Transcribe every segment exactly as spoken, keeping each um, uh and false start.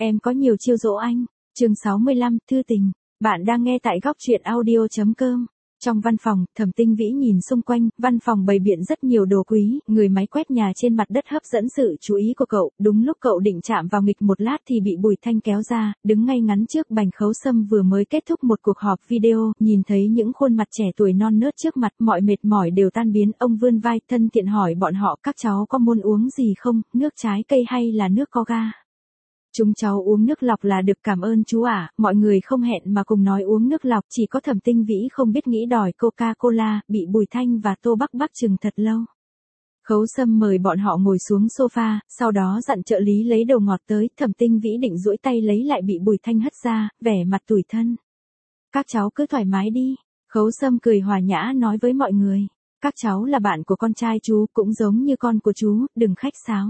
Em có nhiều chiêu dỗ anh. Chương sáu mươi lăm, thư tình. Bạn đang nghe tại góc truyện audio chấm com. Trong văn phòng, Thẩm Tinh Vĩ nhìn xung quanh, văn phòng bày biện rất nhiều đồ quý, người máy quét nhà trên mặt đất hấp dẫn sự chú ý của cậu, đúng lúc cậu định chạm vào nghịch một lát thì bị Bùi Thanh kéo ra, đứng ngay ngắn trước Bành Khấu Sâm vừa mới kết thúc một cuộc họp video, nhìn thấy những khuôn mặt trẻ tuổi non nớt trước mặt, mọi mệt mỏi đều tan biến, ông vươn vai, thân thiện hỏi bọn họ các cháu có muốn uống gì không, nước trái cây hay là nước có ga. Chúng cháu uống nước lọc là được, cảm ơn chú ạ. À. Mọi người không hẹn mà cùng nói uống nước lọc, chỉ có Thẩm Tinh Vĩ không biết nghĩ đòi Coca-Cola, bị Bùi Thanh và Tô Bắc Bắc chừng thật lâu. Khấu Sâm mời bọn họ ngồi xuống sofa, sau đó dặn trợ lý lấy đồ ngọt tới, Thẩm Tinh Vĩ định duỗi tay lấy lại bị Bùi Thanh hất ra, vẻ mặt tủi thân. Các cháu cứ thoải mái đi. Khấu Sâm cười hòa nhã nói với mọi người. Các cháu là bạn của con trai chú, cũng giống như con của chú, đừng khách sáo.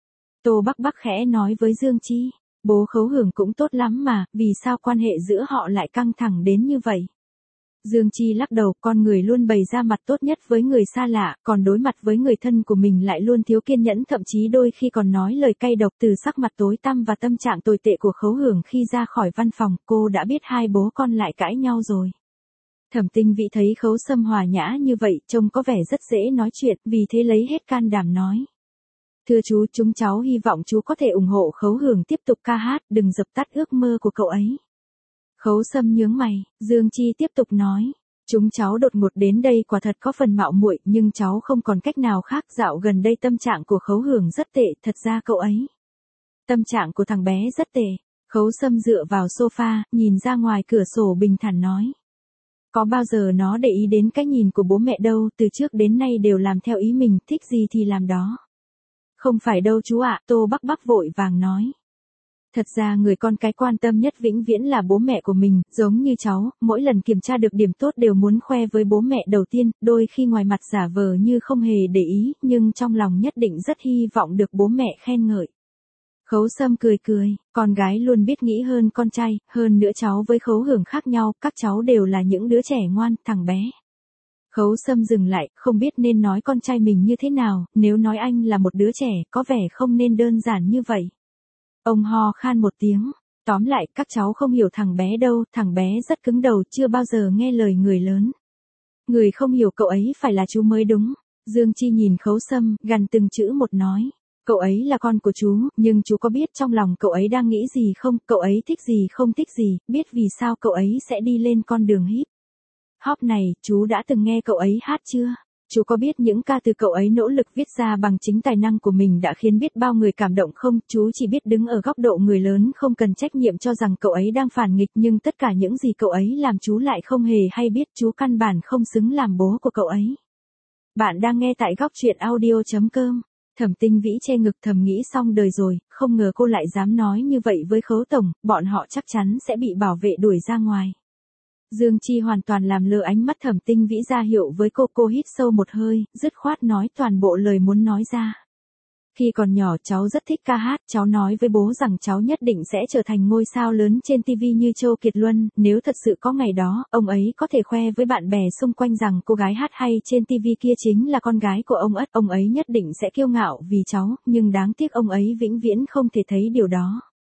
Tô Bắc Bắc khẽ nói với Dương Chi, bố Khấu Hưởng cũng tốt lắm mà, vì sao quan hệ giữa họ lại căng thẳng đến như vậy? Dương Chi lắc đầu, con người luôn bày ra mặt tốt nhất với người xa lạ, còn đối mặt với người thân của mình lại luôn thiếu kiên nhẫn, thậm chí đôi khi còn nói lời cay độc. Từ sắc mặt tối tăm và tâm trạng tồi tệ của Khấu Hưởng khi ra khỏi văn phòng, cô đã biết hai bố con lại cãi nhau rồi. Thẩm Tinh Vĩ thấy Khấu Sâm hòa nhã như vậy, trông có vẻ rất dễ nói chuyện, vì thế lấy hết can đảm nói. Thưa chú, chúng cháu hy vọng chú có thể ủng hộ Khấu Hưởng tiếp tục ca hát, đừng dập tắt ước mơ của cậu ấy. Khấu Sâm nhướng mày, Dương Chi tiếp tục nói. Chúng cháu đột ngột đến đây quả thật có phần mạo muội, nhưng cháu không còn cách nào khác, dạo gần đây tâm trạng của Khấu Hưởng rất tệ, thật ra cậu ấy. Tâm trạng của thằng bé rất tệ. Khấu Sâm dựa vào sofa, nhìn ra ngoài cửa sổ bình thản nói. Có bao giờ nó để ý đến cái nhìn của bố mẹ đâu, từ trước đến nay đều làm theo ý mình, thích gì thì làm đó. Không phải đâu chú ạ, Tô Bắc Bắc vội vàng nói. Thật ra người con cái quan tâm nhất vĩnh viễn là bố mẹ của mình, giống như cháu, mỗi lần kiểm tra được điểm tốt đều muốn khoe với bố mẹ đầu tiên, đôi khi ngoài mặt giả vờ như không hề để ý, nhưng trong lòng nhất định rất hy vọng được bố mẹ khen ngợi. Khấu Sâm cười cười, con gái luôn biết nghĩ hơn con trai, hơn nữa cháu với Khấu Hưởng khác nhau, các cháu đều là những đứa trẻ ngoan, thằng bé. Khấu Sâm dừng lại, không biết nên nói con trai mình như thế nào, nếu nói anh là một đứa trẻ, có vẻ không nên đơn giản như vậy. Ông ho khan một tiếng, tóm lại, các cháu không hiểu thằng bé đâu, thằng bé rất cứng đầu, chưa bao giờ nghe lời người lớn. Người không hiểu cậu ấy phải là chú mới đúng. Dương Chi nhìn Khấu Sâm, gằn từng chữ một nói. Cậu ấy là con của chú, nhưng chú có biết trong lòng cậu ấy đang nghĩ gì không, cậu ấy thích gì không thích gì, biết vì sao cậu ấy sẽ đi lên con đường hip hop này, chú đã từng nghe cậu ấy hát chưa? Chú có biết những ca từ cậu ấy nỗ lực viết ra bằng chính tài năng của mình đã khiến biết bao người cảm động không? Chú chỉ biết đứng ở góc độ người lớn không cần trách nhiệm cho rằng cậu ấy đang phản nghịch, nhưng tất cả những gì cậu ấy làm chú lại không hề hay biết, chú căn bản không xứng làm bố của cậu ấy. Bạn đang nghe tại góc truyện audio chấm com. Thẩm Tinh Vĩ che ngực thầm nghĩ xong đời rồi, không ngờ cô lại dám nói như vậy với Khấu Tổng, bọn họ chắc chắn sẽ bị bảo vệ đuổi ra ngoài. Dương Chi hoàn toàn làm lơ ánh mắt Thẩm Tinh Vĩ ra hiệu với cô, cô hít sâu một hơi, dứt khoát nói toàn bộ lời muốn nói ra. Khi còn nhỏ cháu rất thích ca hát, cháu nói với bố rằng cháu nhất định sẽ trở thành ngôi sao lớn trên ti vi như Châu Kiệt Luân, nếu thật sự có ngày đó, ông ấy có thể khoe với bạn bè xung quanh rằng cô gái hát hay trên ti vi kia chính là con gái của ông Ất, ông ấy nhất định sẽ kiêu ngạo vì cháu, nhưng đáng tiếc ông ấy vĩnh viễn không thể thấy điều đó.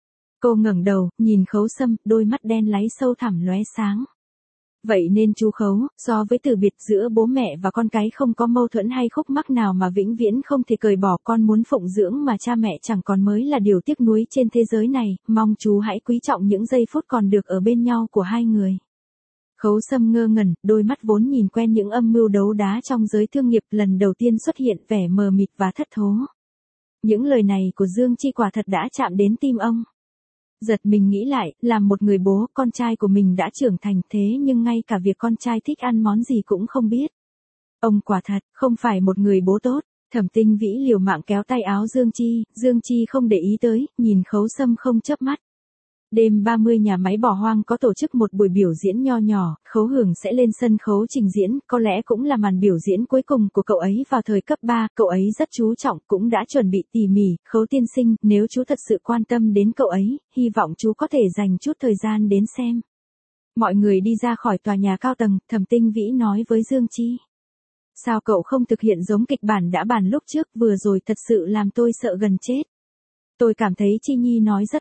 Cô ngẩng đầu, nhìn Khấu Sâm, đôi mắt đen láy sâu thẳm lóe sáng. Vậy nên chú Khấu, so với từ biệt giữa bố mẹ và con cái không có mâu thuẫn hay khúc mắc nào mà vĩnh viễn không thể cởi bỏ, con muốn phụng dưỡng mà cha mẹ chẳng còn mới là điều tiếc nuối trên thế giới này, mong chú hãy quý trọng những giây phút còn được ở bên nhau của hai người. Khấu Sâm ngơ ngẩn, đôi mắt vốn nhìn quen những âm mưu đấu đá trong giới thương nghiệp lần đầu tiên xuất hiện vẻ mờ mịt và thất thố. Những lời này của Dương Chi quả thật đã chạm đến tim ông. Giật mình nghĩ lại, làm một người bố, con trai của mình đã trưởng thành thế nhưng ngay cả việc con trai thích ăn món gì cũng không biết. Ông quả thật, không phải một người bố tốt. Thẩm Tinh Vĩ liều mạng kéo tay áo Dương Chi, Dương Chi không để ý tới, nhìn Khấu Sâm không chớp mắt. Đêm ba mươi nhà máy bỏ hoang có tổ chức một buổi biểu diễn nho nhỏ, Khấu Hưởng sẽ lên sân khấu trình diễn, có lẽ cũng là màn biểu diễn cuối cùng của cậu ấy vào thời cấp ba, cậu ấy rất chú trọng, cũng đã chuẩn bị tỉ mỉ. Khấu tiên sinh, nếu chú thật sự quan tâm đến cậu ấy, hy vọng chú có thể dành chút thời gian đến xem. Mọi người đi ra khỏi tòa nhà cao tầng, Thẩm Tinh Vĩ nói với Dương Chi. Sao cậu không thực hiện giống kịch bản đã bàn lúc trước, vừa rồi thật sự làm tôi sợ gần chết. Tôi cảm thấy Chi Nhi nói rất tốt.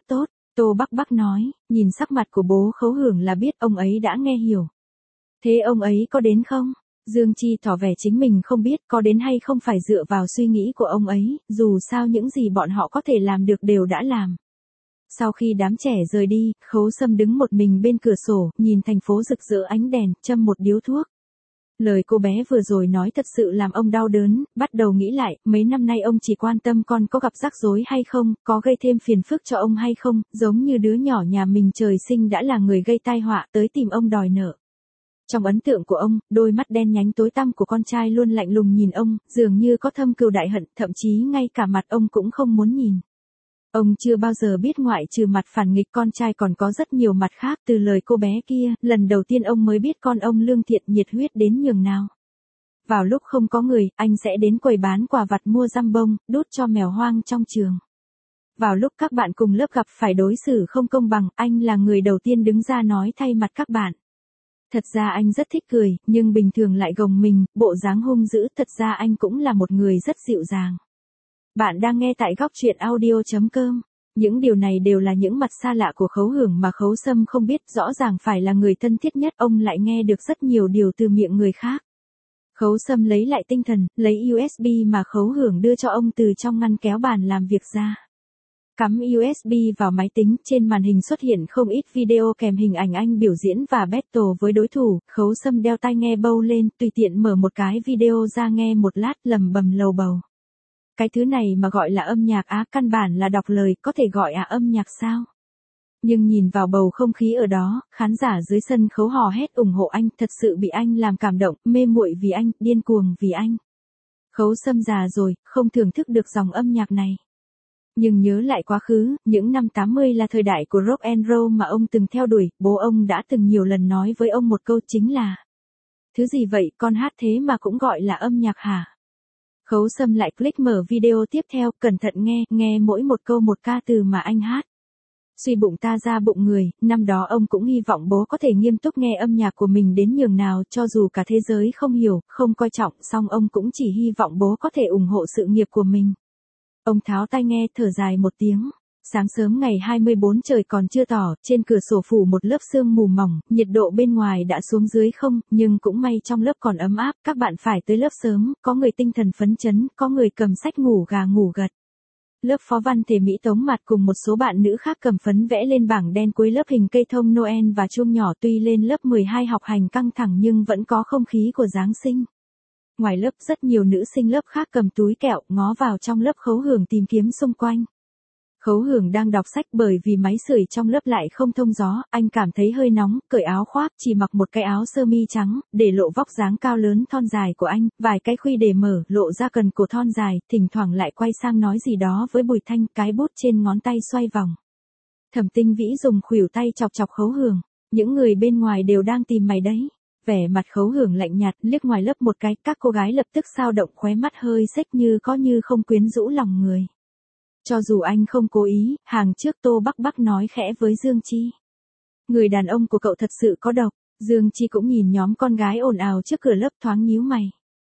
Tô Bắc Bắc nói, nhìn sắc mặt của bố Khấu Hưởng là biết ông ấy đã nghe hiểu. Thế ông ấy có đến không? Dương Chi tỏ vẻ chính mình không biết có đến hay không phải dựa vào suy nghĩ của ông ấy, dù sao những gì bọn họ có thể làm được đều đã làm. Sau khi đám trẻ rời đi, Khấu Sâm đứng một mình bên cửa sổ, nhìn thành phố rực rỡ ánh đèn, châm một điếu thuốc. Lời cô bé vừa rồi nói thật sự làm ông đau đớn, bắt đầu nghĩ lại, mấy năm nay ông chỉ quan tâm con có gặp rắc rối hay không, có gây thêm phiền phức cho ông hay không, giống như đứa nhỏ nhà mình trời sinh đã là người gây tai họa tới tìm ông đòi nợ. Trong ấn tượng của ông, đôi mắt đen nhánh tối tăm của con trai luôn lạnh lùng nhìn ông, dường như có thâm cừu đại hận, thậm chí ngay cả mặt ông cũng không muốn nhìn. Ông chưa bao giờ biết ngoại trừ mặt phản nghịch con trai còn có rất nhiều mặt khác, từ lời cô bé kia, lần đầu tiên ông mới biết con ông lương thiện nhiệt huyết đến nhường nào. Vào lúc không có người, anh sẽ đến quầy bán quà vặt mua răm bông, đút cho mèo hoang trong trường. Vào lúc các bạn cùng lớp gặp phải đối xử không công bằng, anh là người đầu tiên đứng ra nói thay mặt các bạn. Thật ra anh rất thích cười, nhưng bình thường lại gồng mình, bộ dáng hung dữ, thật ra anh cũng là một người rất dịu dàng. Bạn đang nghe tại góc truyện audio chấm com. Những điều này đều là những mặt xa lạ của Khấu Hưởng mà Khấu Sâm không biết, rõ ràng phải là người thân thiết nhất, ông lại nghe được rất nhiều điều từ miệng người khác. Khấu Sâm lấy lại tinh thần, lấy u ét bê mà Khấu Hưởng đưa cho ông từ trong ngăn kéo bàn làm việc ra. Cắm u ét bê vào máy tính, trên màn hình xuất hiện không ít video kèm hình ảnh anh biểu diễn và battle với đối thủ, Khấu Sâm đeo tai nghe bâu lên, tùy tiện mở một cái video ra nghe một lát, lầm bầm lầu bầu. Cái thứ này mà gọi là âm nhạc á, căn bản là đọc lời, có thể gọi à âm nhạc sao? Nhưng nhìn vào bầu không khí ở đó, khán giả dưới sân khấu hò hét ủng hộ anh, thật sự bị anh làm cảm động, mê muội vì anh, điên cuồng vì anh. Khấu Sâm già rồi, không thưởng thức được dòng âm nhạc này. Nhưng nhớ lại quá khứ, những năm tám mươi là thời đại của rock and roll mà ông từng theo đuổi, bố ông đã từng nhiều lần nói với ông một câu chính là: thứ gì vậy, con hát thế mà cũng gọi là âm nhạc hả? Khấu Sâm lại click mở video tiếp theo, cẩn thận nghe, nghe mỗi một câu một ca từ mà anh hát. Suy bụng ta ra bụng người, năm đó ông cũng hy vọng bố có thể nghiêm túc nghe âm nhạc của mình đến nhường nào, cho dù cả thế giới không hiểu, không coi trọng, song ông cũng chỉ hy vọng bố có thể ủng hộ sự nghiệp của mình. Ông tháo tai nghe, thở dài một tiếng. Sáng sớm ngày hai mươi tư trời còn chưa tỏ, trên cửa sổ phủ một lớp sương mù mỏng, nhiệt độ bên ngoài đã xuống dưới không, nhưng cũng may trong lớp còn ấm áp, các bạn phải tới lớp sớm, có người tinh thần phấn chấn, có người cầm sách ngủ gà ngủ gật. Lớp phó văn thể Mỹ Tống Mạt cùng một số bạn nữ khác cầm phấn vẽ lên bảng đen cuối lớp hình cây thông Noel và chuông nhỏ, tuy lên lớp mười hai học hành căng thẳng nhưng vẫn có không khí của Giáng sinh. Ngoài lớp rất nhiều nữ sinh lớp khác cầm túi kẹo, ngó vào trong lớp Khấu Hưởng tìm kiếm xung quanh. Khấu Hưởng đang đọc sách, bởi vì máy sưởi trong lớp lại không thông gió, anh cảm thấy hơi nóng, cởi áo khoác, chỉ mặc một cái áo sơ mi trắng, để lộ vóc dáng cao lớn thon dài của anh, vài cái khuy để mở, lộ ra cần cổ thon dài, thỉnh thoảng lại quay sang nói gì đó với Bùi Thanh, cái bút trên ngón tay xoay vòng. Thẩm Tinh Vĩ dùng khuỷu tay chọc chọc Khấu Hưởng, những người bên ngoài đều đang tìm mày đấy. Vẻ mặt Khấu Hưởng lạnh nhạt, liếc ngoài lớp một cái, các cô gái lập tức xao động, khóe mắt hơi xếch như có như không, quyến rũ lòng người. Cho dù anh không cố ý, hàng trước Tô Bắc Bắc nói khẽ với Dương Chi: người đàn ông của cậu thật sự có độc. Dương Chi cũng nhìn nhóm con gái ồn ào trước cửa lớp, thoáng nhíu mày.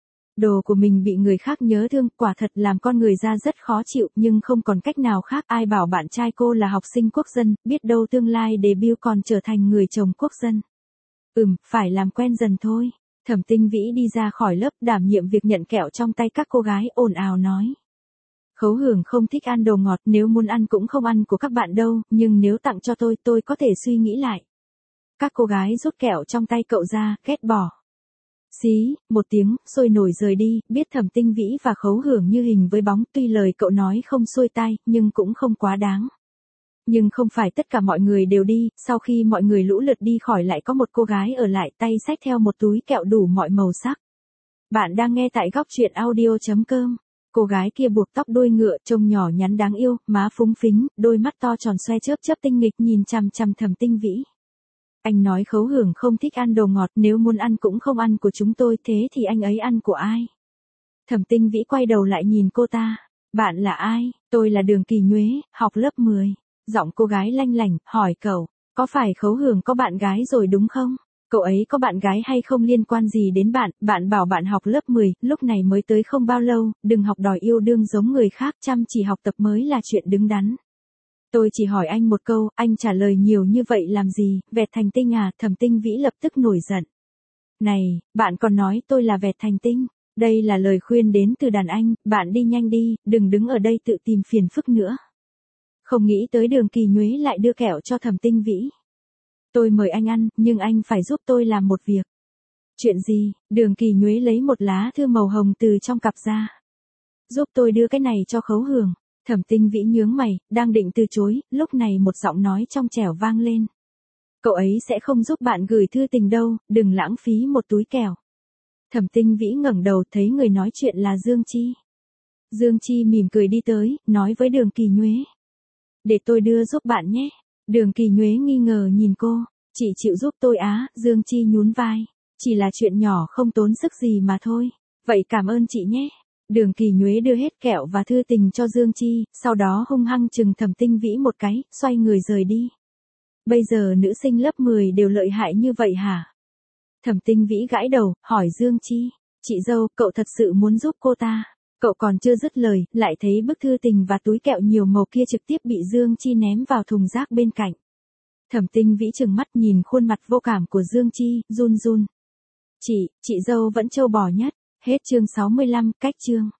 Đồ của mình bị người khác nhớ thương, quả thật làm con người ra rất khó chịu, nhưng không còn cách nào khác, ai bảo bạn trai cô là học sinh quốc dân, biết đâu tương lai debut còn trở thành người chồng quốc dân. Ừm, phải làm quen dần thôi. Thẩm Tinh Vĩ đi ra khỏi lớp, đảm nhiệm việc nhận kẹo trong tay các cô gái, ồn ào nói: Khấu Hưởng không thích ăn đồ ngọt, nếu muốn ăn cũng không ăn của các bạn đâu, nhưng nếu tặng cho tôi, tôi có thể suy nghĩ lại. Các cô gái rút kẹo trong tay cậu ra, ghét bỏ. Xí, một tiếng, sôi nổi rời đi, biết Thẩm Tinh Vĩ và Khấu Hưởng như hình với bóng, tuy lời cậu nói không xuôi tai, nhưng cũng không quá đáng. Nhưng không phải tất cả mọi người đều đi, sau khi mọi người lũ lượt đi khỏi lại có một cô gái ở lại, tay xách theo một túi kẹo đủ mọi màu sắc. Bạn đang nghe tại góc truyện audio chấm com. Cô gái kia buộc tóc đuôi ngựa, trông nhỏ nhắn đáng yêu, má phúng phính, đôi mắt to tròn xoe chớp chớp tinh nghịch nhìn chằm chằm Thẩm Tinh Vĩ. Anh nói Khấu Hưởng không thích ăn đồ ngọt, nếu muốn ăn cũng không ăn của chúng tôi, thế thì anh ấy ăn của ai? Thẩm Tinh Vĩ quay đầu lại nhìn cô ta. Bạn là ai? Tôi là Đường Kỳ Nhuế, học lớp mười. Giọng cô gái lanh lảnh, hỏi cậu, có phải Khấu Hưởng có bạn gái rồi đúng không? Cậu ấy có bạn gái hay không liên quan gì đến bạn, bạn bảo bạn học lớp mười, lúc này mới tới không bao lâu, đừng học đòi yêu đương giống người khác, chăm chỉ học tập mới là chuyện đứng đắn. Tôi chỉ hỏi anh một câu, anh trả lời nhiều như vậy làm gì, vẹt thành tinh à, Thẩm Tinh Vĩ lập tức nổi giận. Này, bạn còn nói tôi là vẹt thành tinh, đây là lời khuyên đến từ đàn anh, bạn đi nhanh đi, đừng đứng ở đây tự tìm phiền phức nữa. Không nghĩ tới Đường Kỳ Nhuế lại đưa kẹo cho Thẩm Tinh Vĩ. Tôi mời anh ăn, nhưng anh phải giúp tôi làm một việc. Chuyện gì? Đường Kỳ Nhuế lấy một lá thư màu hồng từ trong cặp ra. Giúp tôi đưa cái này cho Khấu Hường. Thẩm Tinh Vĩ nhướng mày, đang định từ chối, lúc này một giọng nói trong trẻo vang lên. Cậu ấy sẽ không giúp bạn gửi thư tình đâu, đừng lãng phí một túi kẹo. Thẩm Tinh Vĩ ngẩng đầu thấy người nói chuyện là Dương Chi. Dương Chi mỉm cười đi tới, nói với Đường Kỳ Nhuế. Để tôi đưa giúp bạn nhé. Đường Kỳ Nhuế nghi ngờ nhìn cô. Chị chịu giúp tôi á, Dương Chi nhún vai. Chỉ là chuyện nhỏ không tốn sức gì mà thôi. Vậy cảm ơn chị nhé. Đường Kỳ Nhuế đưa hết kẹo và thư tình cho Dương Chi, sau đó hung hăng chừng Thẩm Tinh Vĩ một cái, xoay người rời đi. Bây giờ nữ sinh lớp mười đều lợi hại như vậy hả? Thẩm Tinh Vĩ gãi đầu, hỏi Dương Chi. Chị dâu, cậu thật sự muốn giúp cô ta? Cậu còn chưa dứt lời, lại thấy bức thư tình và túi kẹo nhiều màu kia trực tiếp bị Dương Chi ném vào thùng rác bên cạnh. Thẩm Tinh Vĩ trừng mắt nhìn khuôn mặt vô cảm của Dương Chi, run run. Chị, chị dâu vẫn trâu bò nhất. Hết chương sáu mươi lăm, cách chương.